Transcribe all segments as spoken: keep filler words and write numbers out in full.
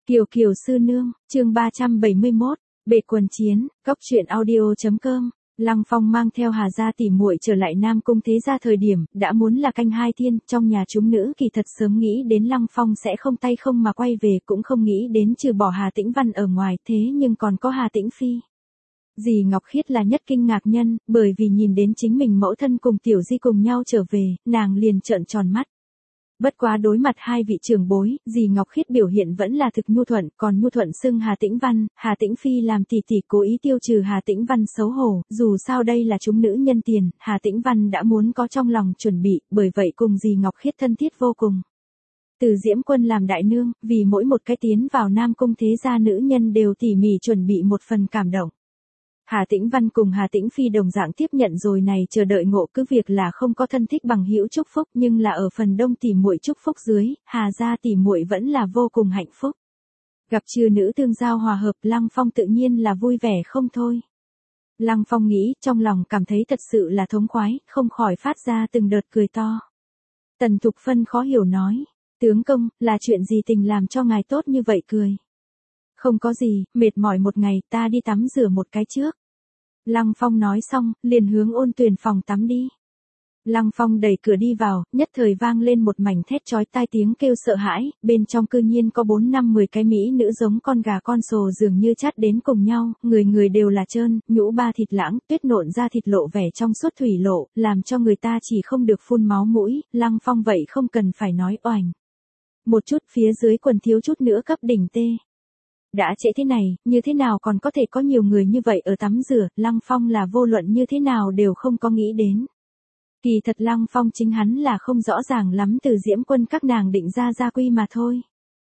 Kiều Kiều sư nương, chương ba trăm bảy mươi mốt, bệ quần chiến, cóc truyện audio.com. Lăng Phong mang theo Hà gia tỷ muội trở lại Nam Cung thế gia thời điểm, đã muốn là canh hai thiên, trong nhà chúng nữ kỳ thật sớm nghĩ đến Lăng Phong sẽ không tay không mà quay về, cũng không nghĩ đến trừ bỏ Hà Tĩnh Văn ở ngoài, thế nhưng còn có Hà Tĩnh Phi. Dì Ngọc Khiết là nhất kinh ngạc nhân, bởi vì nhìn đến chính mình mẫu thân cùng Tiểu Di cùng nhau trở về, nàng liền trợn tròn mắt. Bất quá đối mặt hai vị trưởng bối, dì Ngọc Khiết biểu hiện vẫn là thực nhu thuận, còn nhu thuận xưng Hà Tĩnh Văn, Hà Tĩnh Phi làm tỷ tỷ cố ý tiêu trừ Hà Tĩnh Văn xấu hổ, dù sao đây là chúng nữ nhân tiền, Hà Tĩnh Văn đã muốn có trong lòng chuẩn bị, bởi vậy cùng dì Ngọc Khiết thân thiết vô cùng. Từ Diễm Quân làm đại nương, vì mỗi một cái tiến vào Nam Cung thế gia nữ nhân đều tỉ mỉ chuẩn bị một phần cảm động. Hà Tĩnh Văn cùng Hà Tĩnh Phi đồng dạng tiếp nhận rồi này chờ đợi ngộ cứ việc là không có thân thích bằng hữu chúc phúc nhưng là ở phần đông tỷ muội chúc phúc dưới, Hà gia tỷ muội vẫn là vô cùng hạnh phúc. Gặp chư nữ tương giao hòa hợp Lăng Phong tự nhiên là vui vẻ không thôi. Lăng Phong nghĩ trong lòng cảm thấy thật sự là thống khoái, không khỏi phát ra từng đợt cười to. Tần Thục Phân khó hiểu nói, tướng công, là chuyện gì tình làm cho ngài tốt như vậy cười. Không có gì, mệt mỏi một ngày ta đi tắm rửa một cái trước. Lăng Phong nói xong, liền hướng Ôn Tuyền phòng tắm đi. Lăng Phong đẩy cửa đi vào, nhất thời vang lên một mảnh thét chói tai tiếng kêu sợ hãi, bên trong cư nhiên có bốn năm mười cái mỹ nữ giống con gà con sồ dường như chát đến cùng nhau, người người đều là trơn, nhũ ba thịt lãng, tuyết nộn ra thịt lộ vẻ trong suốt thủy lộ, làm cho người ta chỉ không được phun máu mũi, Lăng Phong vậy không cần phải nói oành. Một chút phía dưới quần thiếu chút nữa cấp đỉnh tê. Đã trễ thế này, như thế nào còn có thể có nhiều người như vậy ở tắm rửa, Lăng Phong là vô luận như thế nào đều không có nghĩ đến. Kỳ thật Lăng Phong chính hắn là không rõ ràng lắm Từ Diễm Quân các nàng định ra gia quy mà thôi.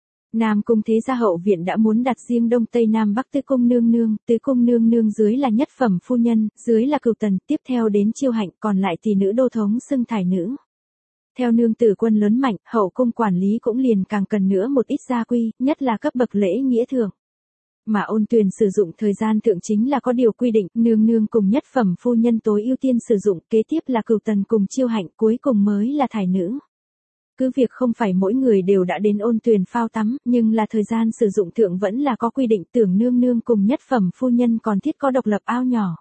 Nam Cung thế gia hậu viện đã muốn đặt riêng Đông Tây Nam Bắc tứ cung nương nương, tứ cung nương nương dưới là nhất phẩm phu nhân, dưới là cửu tần, tiếp theo đến chiêu hạnh, còn lại tỷ nữ đô thống xưng thải nữ. Theo nương tử quân lớn mạnh, hậu cung quản lý cũng liền càng cần nữa một ít gia quy, nhất là cấp bậc lễ nghĩa thượng. Mà Ôn Tuyền sử dụng thời gian thượng chính là có điều quy định, nương nương cùng nhất phẩm phu nhân tối ưu tiên sử dụng, kế tiếp là cửu tần cùng chiêu hạnh, cuối cùng mới là thải nữ. Cứ việc không phải mỗi người đều đã đến Ôn Tuyền phao tắm, nhưng là thời gian sử dụng thượng vẫn là có quy định, tưởng nương nương cùng nhất phẩm phu nhân còn thiết có độc lập ao nhỏ.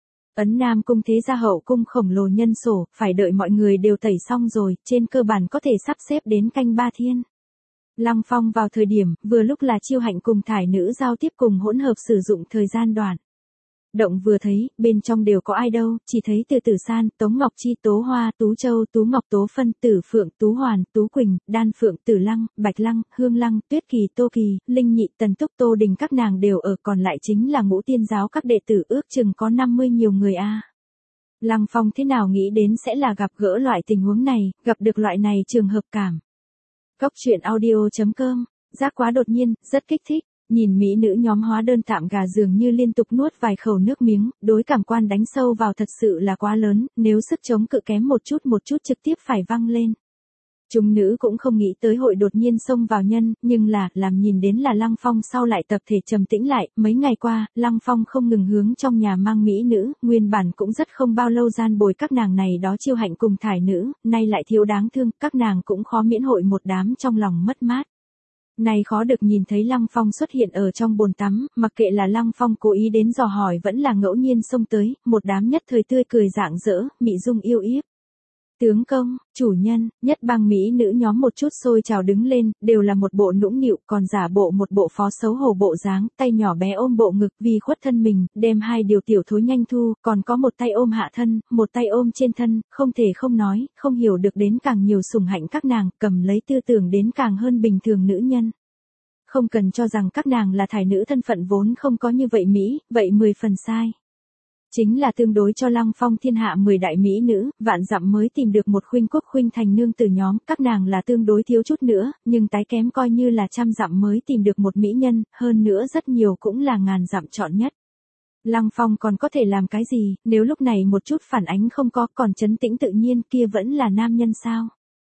Ấn Nam Cung thế gia hậu cung khổng lồ nhân sổ, phải đợi mọi người đều tẩy xong rồi, trên cơ bản có thể sắp xếp đến canh ba thiên. Lăng Phong vào thời điểm, vừa lúc là chiêu hạnh cùng thải nữ giao tiếp cùng hỗn hợp sử dụng thời gian đoạn. Động vừa thấy, bên trong đều có ai đâu, chỉ thấy Từ Tử San, Tống Ngọc Chi, Tố Hoa, Tú Châu, Tú Ngọc Tố Phân, Tử Phượng, Tú Hoàn, Tú Quỳnh, Đan Phượng, Tử Lăng, Bạch Lăng, Hương Lăng, Tuyết Kỳ, Tô Kỳ, Linh Nhị, Tần Túc, Tô Đình các nàng đều ở, còn lại chính là Ngũ Tiên giáo các đệ tử ước chừng có năm mươi nhiều người a. À. Lăng Phong thế nào nghĩ đến sẽ là gặp gỡ loại tình huống này, gặp được loại này trường hợp cảm. Cóc truyện audio.com, giác quá đột nhiên, rất kích thích. Nhìn mỹ nữ nhóm hóa đơn tạm gà dường như liên tục nuốt vài khẩu nước miếng, đối cảm quan đánh sâu vào thật sự là quá lớn, nếu sức chống cự kém một chút một chút trực tiếp phải văng lên. Chúng nữ cũng không nghĩ tới hội đột nhiên xông vào nhân, nhưng là, làm nhìn đến là Lăng Phong sau lại tập thể trầm tĩnh lại, mấy ngày qua, Lăng Phong không ngừng hướng trong nhà mang mỹ nữ, nguyên bản cũng rất không bao lâu gian bồi các nàng này đó chiêu hạnh cùng thải nữ, nay lại thiếu đáng thương, các nàng cũng khó miễn hội một đám trong lòng mất mát. Này khó được nhìn thấy Lăng Phong xuất hiện ở trong bồn tắm, mặc kệ là Lăng Phong cố ý đến dò hỏi vẫn là ngẫu nhiên xông tới, một đám nhất thời tươi cười rạng rỡ, mị dung yêu yếp. Tướng công, chủ nhân, nhất bang mỹ nữ nhóm một chút sôi trào đứng lên, đều là một bộ nũng nịu, còn giả bộ một bộ phó xấu hổ bộ dáng, tay nhỏ bé ôm bộ ngực vì khuất thân mình, đem hai điều tiểu thối nhanh thu, còn có một tay ôm hạ thân, một tay ôm trên thân, không thể không nói, không hiểu được đến càng nhiều sủng hạnh các nàng, cầm lấy tư tưởng đến càng hơn bình thường nữ nhân. Không cần cho rằng các nàng là thải nữ thân phận vốn không có như vậy Mỹ, vậy mười phần sai. Chính là tương đối cho Lăng Phong thiên hạ mười đại mỹ nữ, vạn dặm mới tìm được một khuynh quốc khuynh thành nương tử nhóm, các nàng là tương đối thiếu chút nữa, nhưng tái kém coi như là trăm dặm mới tìm được một mỹ nhân, hơn nữa rất nhiều cũng là ngàn dặm chọn nhất. Lăng Phong còn có thể làm cái gì, nếu lúc này một chút phản ánh không có, còn trấn tĩnh tự nhiên kia vẫn là nam nhân sao?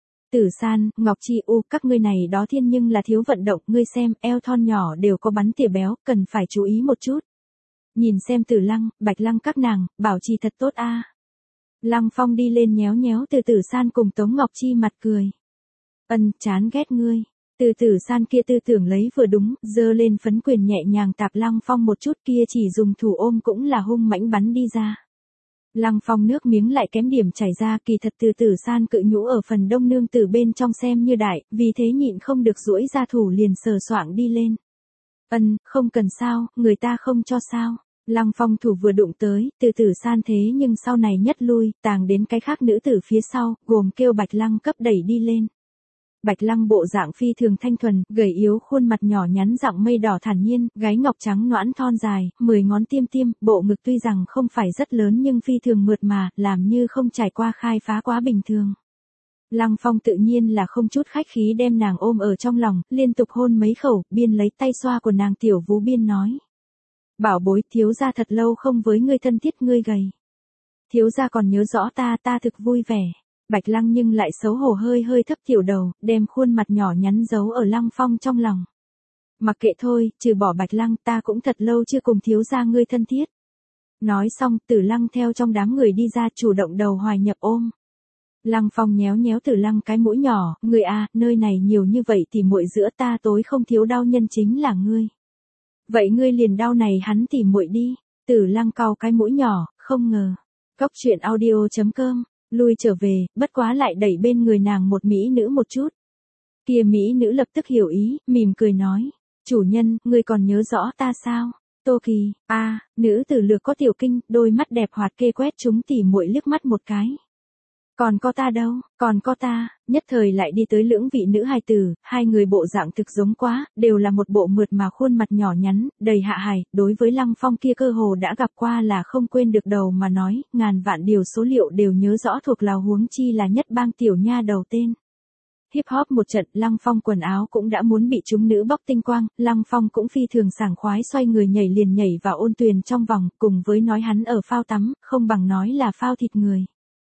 Tử San, Ngọc Chi U, các ngươi này đó thiên nhưng là thiếu vận động, ngươi xem, eo thon nhỏ đều có bắn tỉa béo, cần phải chú ý một chút. Nhìn xem Tử Lăng, Bạch Lăng các nàng, bảo trì thật tốt a. À. Lăng Phong đi lên nhéo nhéo Từ Tử San cùng Tống Ngọc Chi mặt cười. Ân, chán ghét ngươi. Từ Tử San kia tư tưởng lấy vừa đúng, giơ lên phấn quyền nhẹ nhàng tạp Lăng Phong một chút, kia chỉ dùng thủ ôm cũng là hung mãnh bắn đi ra. Lăng Phong nước miếng lại kém điểm chảy ra, kỳ thật Từ Tử San cự nhũ ở phần đông nương tử bên trong xem như đại, vì thế nhịn không được duỗi ra thủ liền sờ soạng đi lên. Ân, không cần sao, người ta không cho sao. Lăng Phong thủ vừa đụng tới, Từ Tử San thế nhưng sau này nhất lui, tàng đến cái khác nữ tử phía sau, gồm kêu Bạch Lăng cấp đẩy đi lên. Bạch Lăng bộ dạng phi thường thanh thuần, gầy yếu khuôn mặt nhỏ nhắn dạng mây đỏ thản nhiên, gáy ngọc trắng noãn thon dài, mười ngón tiêm tiêm, bộ ngực tuy rằng không phải rất lớn nhưng phi thường mượt mà, làm như không trải qua khai phá quá bình thường. Lăng Phong tự nhiên là không chút khách khí đem nàng ôm ở trong lòng, liên tục hôn mấy khẩu, biên lấy tay xoa của nàng tiểu vú biên nói. Bảo bối, thiếu gia thật lâu không với ngươi thân thiết, ngươi gầy. Thiếu gia còn nhớ rõ ta, ta thực vui vẻ. Bạch Lăng nhưng lại xấu hổ hơi hơi thấp tiểu đầu, đem khuôn mặt nhỏ nhắn giấu ở Lăng Phong trong lòng. Mặc kệ thôi, trừ bỏ Bạch Lăng ta cũng thật lâu chưa cùng thiếu gia ngươi thân thiết. Nói xong, Tử Lăng theo trong đám người đi ra chủ động đầu hoài nhập ôm. Lăng Phong nhéo nhéo Tử Lăng cái mũi nhỏ, ngươi à, nơi này nhiều như vậy thì muội giữa ta tối không thiếu đau nhân chính là ngươi. Vậy ngươi liền đau này hắn tỉ muội đi. Tử Lăng cau cái mũi nhỏ, không ngờ. Cốc truyện audio chấm com, lui trở về, bất quá lại đẩy bên người nàng một mỹ nữ một chút. Kia mỹ nữ lập tức hiểu ý, mỉm cười nói. Chủ nhân, ngươi còn nhớ rõ ta sao? Tô Kỳ, a à, nữ tử lược có tiểu kinh, đôi mắt đẹp hoạt kê quét chúng tỉ muội liếc mắt một cái. Còn có ta đâu, còn có ta, nhất thời lại đi tới lưỡng vị nữ hài tử, hai người bộ dạng thực giống quá, đều là một bộ mượt mà khuôn mặt nhỏ nhắn, đầy hạ hài, đối với Lăng Phong kia cơ hồ đã gặp qua là không quên được đầu mà nói, ngàn vạn điều số liệu đều nhớ rõ thuộc lào huống chi là nhất bang tiểu nha đầu tên. Hip hop một trận, Lăng Phong quần áo cũng đã muốn bị chúng nữ bóc tinh quang, Lăng Phong cũng phi thường sảng khoái xoay người nhảy liền nhảy vào ôn tuyền trong vòng, cùng với nói hắn ở phao tắm, không bằng nói là phao thịt người.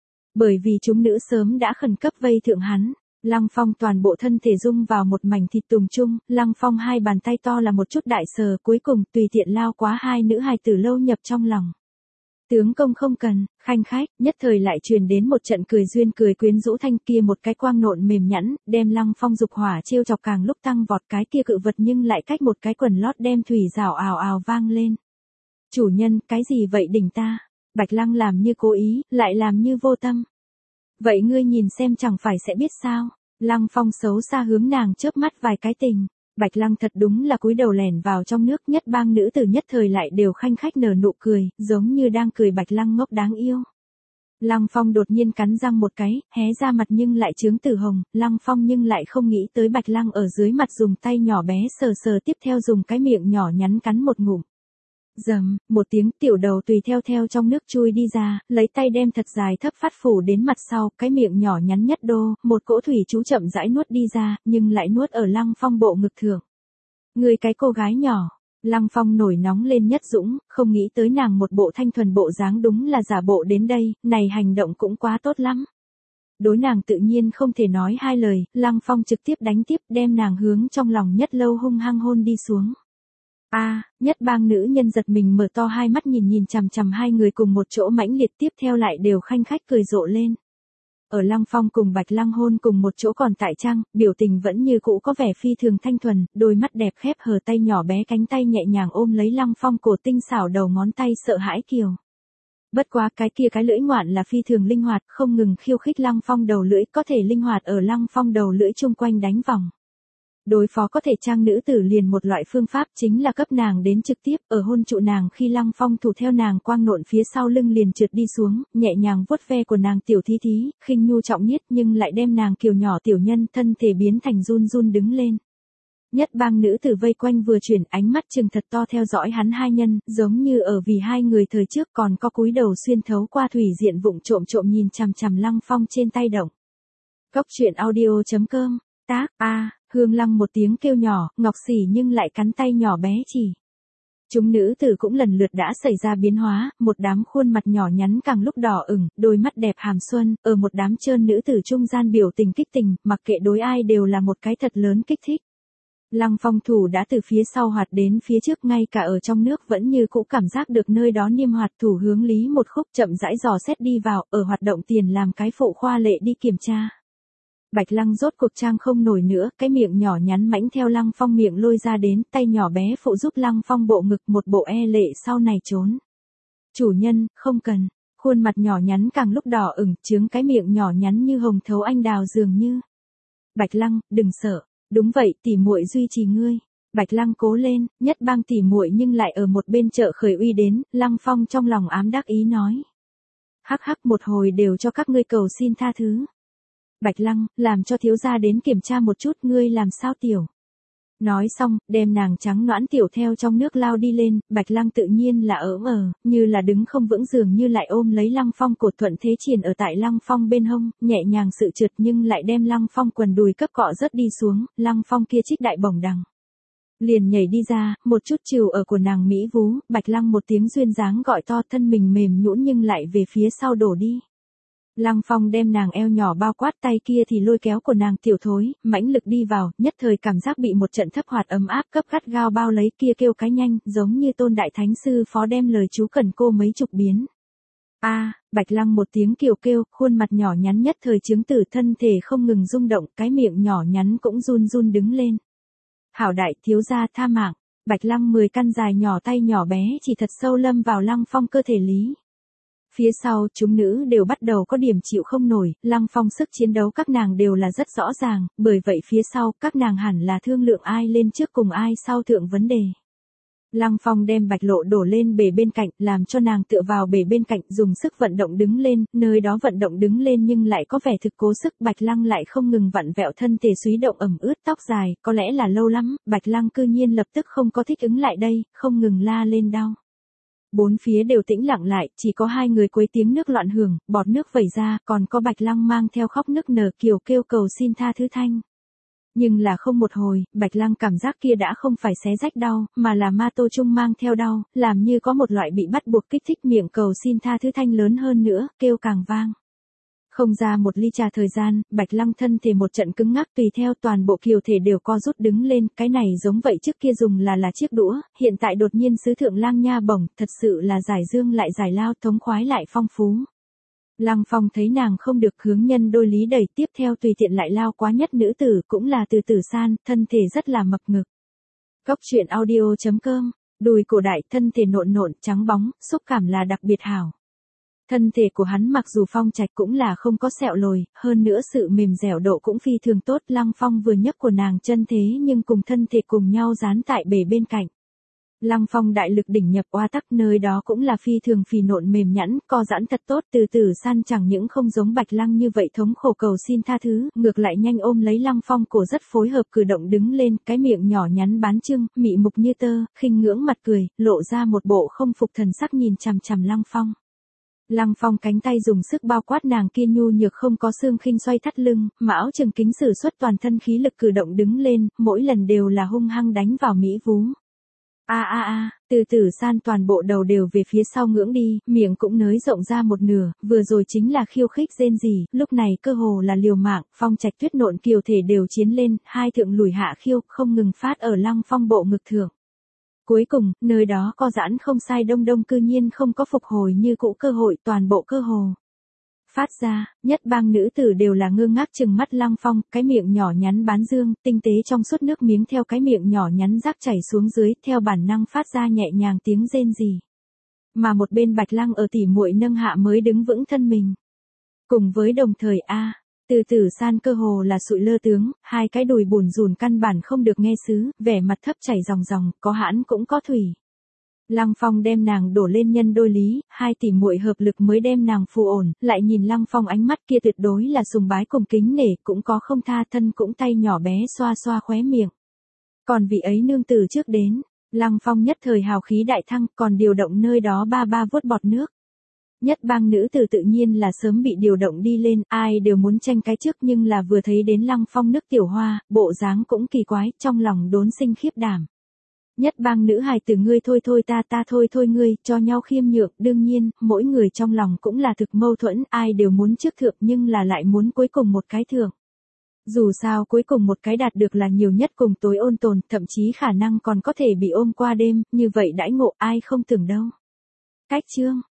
Bởi vì chúng nữ sớm đã khẩn cấp vây thượng hắn, Lăng Phong toàn bộ thân thể dung vào một mảnh thịt tùng chung, Lăng Phong hai bàn tay to là một chút đại sờ, cuối cùng tùy tiện lao quá hai nữ hài tử lâu nhập trong lòng. Tướng công không cần, khanh khách, nhất thời lại truyền đến một trận cười duyên cười quyến rũ thanh, kia một cái quang nộn mềm nhẵn, đem Lăng Phong dục hỏa trêu chọc càng lúc tăng vọt, cái kia cự vật nhưng lại cách một cái quần lót đem thủy rào ào ào vang lên. Chủ nhân, cái gì vậy đỉnh ta? Bạch Lăng làm như cố ý, lại làm như vô tâm. Vậy ngươi nhìn xem chẳng phải sẽ biết sao? Lăng Phong xấu xa hướng nàng chớp mắt vài cái tình. Bạch Lăng thật đúng là cúi đầu lẻn vào trong nước, nhất bang nữ tử nhất thời lại đều khanh khách nở nụ cười, giống như đang cười Bạch Lăng ngốc đáng yêu. Lăng Phong đột nhiên cắn răng một cái, hé ra mặt nhưng lại trướng tử hồng, Lăng Phong nhưng lại không nghĩ tới Bạch Lăng ở dưới mặt dùng tay nhỏ bé sờ sờ, tiếp theo dùng cái miệng nhỏ nhắn cắn một ngụm. Dầm, một tiếng, tiểu đầu tùy theo theo trong nước chui đi ra, lấy tay đem thật dài thấp phát phủ đến mặt sau, cái miệng nhỏ nhắn nhất đô, một cỗ thủy chú chậm rãi nuốt đi ra, nhưng lại nuốt ở Lăng Phong bộ ngực thượng. Người cái cô gái nhỏ, Lăng Phong nổi nóng lên nhất dũng, không nghĩ tới nàng một bộ thanh thuần bộ dáng đúng là giả bộ đến đây, này hành động cũng quá tốt lắm. Đối nàng tự nhiên không thể nói hai lời, Lăng Phong trực tiếp đánh tiếp đem nàng hướng trong lòng nhất lâu hung hăng hôn đi xuống. A, à, nhất bang nữ nhân giật mình mở to hai mắt nhìn nhìn chằm chằm hai người cùng một chỗ mãnh liệt, tiếp theo lại đều khanh khách cười rộ lên. Ở Lăng Phong cùng Bạch Lăng hôn cùng một chỗ còn tại trang, biểu tình vẫn như cũ có vẻ phi thường thanh thuần, đôi mắt đẹp khép hờ, tay nhỏ bé cánh tay nhẹ nhàng ôm lấy Lăng Phong cổ tinh xảo đầu ngón tay sợ hãi kiều. Bất quá cái kia cái lưỡi ngoạn là phi thường linh hoạt, không ngừng khiêu khích Lăng Phong đầu lưỡi, có thể linh hoạt ở Lăng Phong đầu lưỡi chung quanh đánh vòng. Đối phó có thể trang nữ tử liền một loại phương pháp chính là cấp nàng đến trực tiếp, ở hôn trụ nàng khi Lăng Phong thủ theo nàng quang nộn phía sau lưng liền trượt đi xuống, nhẹ nhàng vuốt ve của nàng tiểu thí thí, khinh nhu trọng nhất nhưng lại đem nàng kiều nhỏ tiểu nhân thân thể biến thành run run đứng lên. Nhất bang nữ tử vây quanh vừa chuyển, ánh mắt trừng thật to theo dõi hắn hai nhân, giống như ở vì hai người thời trước còn có cúi đầu xuyên thấu qua thủy diện vụng trộm trộm nhìn chằm chằm Lăng Phong trên tay động. Cốc truyện audio chấm com, tác, a. À. Hương Lăng một tiếng kêu nhỏ, ngọc xỉ nhưng lại cắn tay nhỏ bé chỉ. Chúng nữ tử cũng lần lượt đã xảy ra biến hóa, một đám khuôn mặt nhỏ nhắn càng lúc đỏ ửng, đôi mắt đẹp hàm xuân, ở một đám trơn nữ tử trung gian biểu tình kích tình, mặc kệ đối ai đều là một cái thật lớn kích thích. Lăng Phong thủ đã từ phía sau hoạt đến phía trước, ngay cả ở trong nước vẫn như cũ cảm giác được nơi đó niêm hoạt, thủ hướng lý một khúc chậm rãi dò xét đi vào, ở hoạt động tiền làm cái phụ khoa lệ đi kiểm tra. Bạch Lăng rốt cuộc trang không nổi nữa, cái miệng nhỏ nhắn mãnh theo Lăng Phong miệng lôi ra đến, tay nhỏ bé phụ giúp Lăng Phong bộ ngực một bộ e lệ sau này trốn. Chủ nhân, không cần. Khuôn mặt nhỏ nhắn càng lúc đỏ ửng, trướng cái miệng nhỏ nhắn như hồng thấu anh đào dường như. Bạch Lăng, đừng sợ. Đúng vậy, tỷ muội duy trì ngươi. Bạch Lăng cố lên, Nhất Bang tỷ muội nhưng lại ở một bên chợ khởi uy đến, Lăng Phong trong lòng ám đắc ý nói. Hắc hắc một hồi đều cho các ngươi cầu xin tha thứ. Bạch Lăng, làm cho thiếu gia đến kiểm tra một chút ngươi làm sao tiểu. Nói xong, đem nàng trắng nõn tiểu theo trong nước lao đi lên, Bạch Lăng tự nhiên là ỡm ờ, như là đứng không vững dường như lại ôm lấy Lăng Phong cột thuận thế triển ở tại Lăng Phong bên hông, nhẹ nhàng sự trượt nhưng lại đem Lăng Phong quần đùi cấp cọ rớt đi xuống, Lăng Phong kia trích đại bổng đằng. Liền nhảy đi ra, một chút trừ ở của nàng Mỹ vú, Bạch Lăng một tiếng duyên dáng gọi to thân mình mềm nhũn nhưng lại về phía sau đổ đi. Lăng Phong đem nàng eo nhỏ bao quát tay kia thì lôi kéo của nàng tiểu thối, mãnh lực đi vào, nhất thời cảm giác bị một trận thấp hoạt ấm áp cấp gắt gao bao lấy kia kêu cái nhanh, giống như tôn đại thánh sư phó đem lời chú cần cô mấy chục biến. A, à, Bạch Lăng một tiếng kiều kêu, khuôn mặt nhỏ nhắn nhất thời chứng tử thân thể không ngừng rung động, cái miệng nhỏ nhắn cũng run run đứng lên. Hảo đại thiếu gia tha mạng, Bạch Lăng mười căn dài nhỏ tay nhỏ bé chỉ thật sâu lâm vào Lăng Phong cơ thể lý. Phía sau, chúng nữ đều bắt đầu có điểm chịu không nổi, Lăng Phong sức chiến đấu các nàng đều là rất rõ ràng, bởi vậy phía sau, các nàng hẳn là thương lượng ai lên trước cùng ai sau thượng vấn đề. Lăng Phong đem Bạch Lộ đổ lên bể bên cạnh, làm cho nàng tựa vào bể bên cạnh, dùng sức vận động đứng lên, nơi đó vận động đứng lên nhưng lại có vẻ thực cố sức, Bạch Lăng lại không ngừng vặn vẹo thân thể súy động ẩm ướt tóc dài, có lẽ là lâu lắm, Bạch Lăng cư nhiên lập tức không có thích ứng lại đây, không ngừng la lên đau. Bốn phía đều tĩnh lặng lại, chỉ có hai người quấy tiếng nước loạn hưởng, bọt nước vẩy ra, còn có Bạch Lăng mang theo khóc nức nở kiều kêu cầu xin tha thứ thanh. Nhưng là không một hồi, Bạch Lăng cảm giác kia đã không phải xé rách đau, mà là ma tô trung mang theo đau, làm như có một loại bị bắt buộc kích thích miệng cầu xin tha thứ thanh lớn hơn nữa, kêu càng vang. Không ra một ly trà thời gian, Bạch Lăng thân thể một trận cứng ngắc tùy theo toàn bộ kiều thể đều co rút đứng lên, cái này giống vậy trước kia dùng là là chiếc đũa, hiện tại đột nhiên sứ thượng lang nha bổng, thật sự là giải dương lại giải lao thống khoái lại phong phú. Lăng Phong thấy nàng không được hướng nhân đôi lý đẩy tiếp theo tùy tiện lại lao quá nhất nữ tử cũng là từ tử san, thân thể rất là mập ngực. Cốc truyện audio chấm com, đùi cổ đại thân thể nộn nộn trắng bóng, xúc cảm là đặc biệt hảo. Thân thể của hắn mặc dù phong trạch cũng là không có sẹo lồi, hơn nữa sự mềm dẻo độ cũng phi thường tốt. Lăng Phong vừa nhấc của nàng chân thế nhưng cùng thân thể cùng nhau dán tại bể bên cạnh. Lăng Phong đại lực đỉnh nhập oa tắc nơi đó cũng là phi thường phì nộn mềm nhẵn, co giãn thật tốt từ từ san chẳng những không giống Bạch Lăng như vậy thống khổ cầu xin tha thứ, ngược lại nhanh ôm lấy Lăng Phong cổ rất phối hợp cử động đứng lên, cái miệng nhỏ nhắn bán trưng, mị mục như tơ, khinh ngưỡng mặt cười, lộ ra một bộ không phục thần sắc nhìn chằm chằm Lăng Phong. Lăng Phong cánh tay dùng sức bao quát nàng kia nhu nhược không có xương khinh xoay thắt lưng, mão trường kính sử xuất toàn thân khí lực cử động đứng lên, mỗi lần đều là hung hăng đánh vào mỹ vú. A a a, từ từ san toàn bộ đầu đều về phía sau ngưỡng đi, miệng cũng nới rộng ra một nửa, vừa rồi chính là khiêu khích rên rỉ, lúc này cơ hồ là liều mạng, Phong trạch tuyết nộn kiều thể đều chiến lên, hai thượng lùi hạ khiêu, không ngừng phát ở Lăng Phong bộ ngực thượng. Cuối cùng, nơi đó co giãn không sai đông đông cư nhiên không có phục hồi như cũ cơ hội toàn bộ cơ hồ. Phát ra, Nhất Bang nữ tử đều là ngơ ngác chừng mắt Lăng Phong, cái miệng nhỏ nhắn bán dương, tinh tế trong suốt nước miếng theo cái miệng nhỏ nhắn rác chảy xuống dưới, theo bản năng phát ra nhẹ nhàng tiếng rên rỉ. Mà một bên Bạch Lăng ở tỉ muội nâng hạ mới đứng vững thân mình. Cùng với đồng thời A, từ từ san cơ hồ là sụi lơ tướng, hai cái đùi bùn rùn căn bản không được nghe xứ, vẻ mặt thấp chảy ròng ròng, có hãn cũng có thủy. Lăng Phong đem nàng đổ lên nhân đôi lý, hai tỷ muội hợp lực mới đem nàng phù ổn, lại nhìn Lăng Phong ánh mắt kia tuyệt đối là sùng bái cùng kính nể, cũng có không tha thân cũng tay nhỏ bé xoa xoa khóe miệng. Còn vị ấy nương tử trước đến, Lăng Phong nhất thời hào khí đại thăng, còn điều động nơi đó ba ba vuốt bọt nước. Nhất Bang nữ tử tự nhiên là sớm bị điều động đi lên, ai đều muốn tranh cái trước nhưng là vừa thấy đến Lăng Phong nước tiểu hoa, bộ dáng cũng kỳ quái, trong lòng đốn sinh khiếp đảm. Nhất Bang nữ hài từ ngươi thôi thôi ta ta thôi thôi ngươi, cho nhau khiêm nhượng, đương nhiên, mỗi người trong lòng cũng là thực mâu thuẫn, ai đều muốn trước thượng nhưng là lại muốn cuối cùng một cái thượng. Dù sao cuối cùng một cái đạt được là nhiều nhất cùng tối ôn tồn, thậm chí khả năng còn có thể bị ôm qua đêm, như vậy đãi ngộ ai không tưởng đâu. Cách chương